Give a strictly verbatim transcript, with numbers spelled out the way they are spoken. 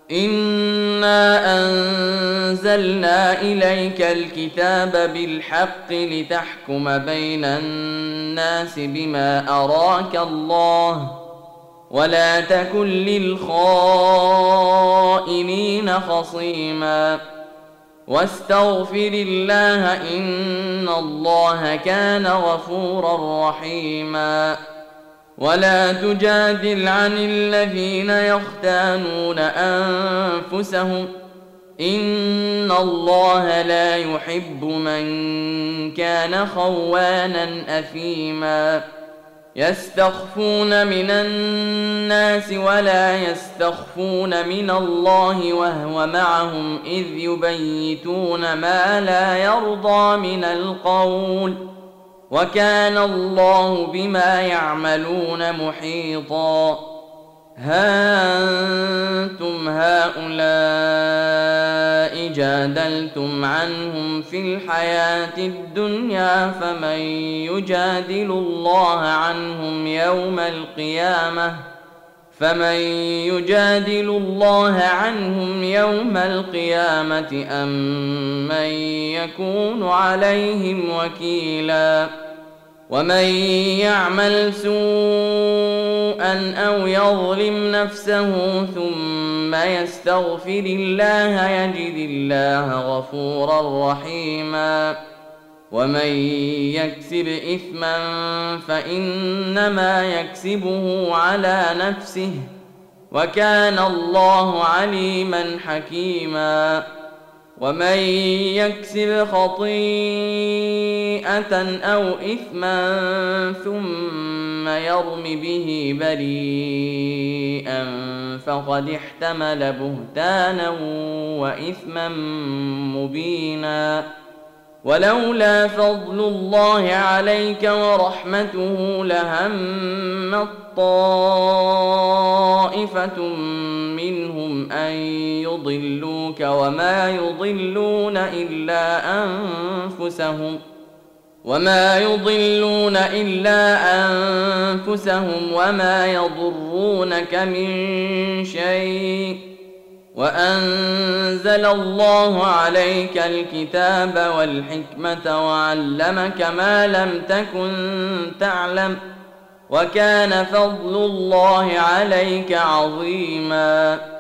إنا أنزلنا إليك الكتاب بالحق لتحكم بين الناس بما أراك الله ولا تكن للخائنين خصيما واستغفر الله إن الله كان غفورا رحيما ولا تجادل عن الذين يختانون أنفسهم إن الله لا يحب من كان خوانا أثيما يستخفون من الناس ولا يستخفون من الله وهو معهم إذ يبيتون ما لا يرضى من القول وكان الله بما يعملون محيطا ها أنتم هؤلاء جادلتم عنهم في الحياة الدنيا فمن يجادل الله عنهم يوم القيامة فمن يجادل الله عنهم يوم القيامة أم من يكون عليهم وكيلا ومن يعمل سوءا أو يظلم نفسه ثم يستغفر الله يجد الله غفورا رحيما ومن يكسب إثما فإنما يكسبه على نفسه وكان الله عليما حكيما ومن يكسب خطيئة أو إثما ثم يرم به بريئا فقد احتمل بهتانا وإثما مبينا ولولا فضل الله عليك ورحمته لهم طائفة منهم أن يضلوك وما يضلون إلا أنفسهم وما يضلون إلا أنفسهم وما يضرونك من شيء وأنزل الله عليك الكتاب والحكمة وعلمك ما لم تكن تعلم وكان فضل الله عليك عظيما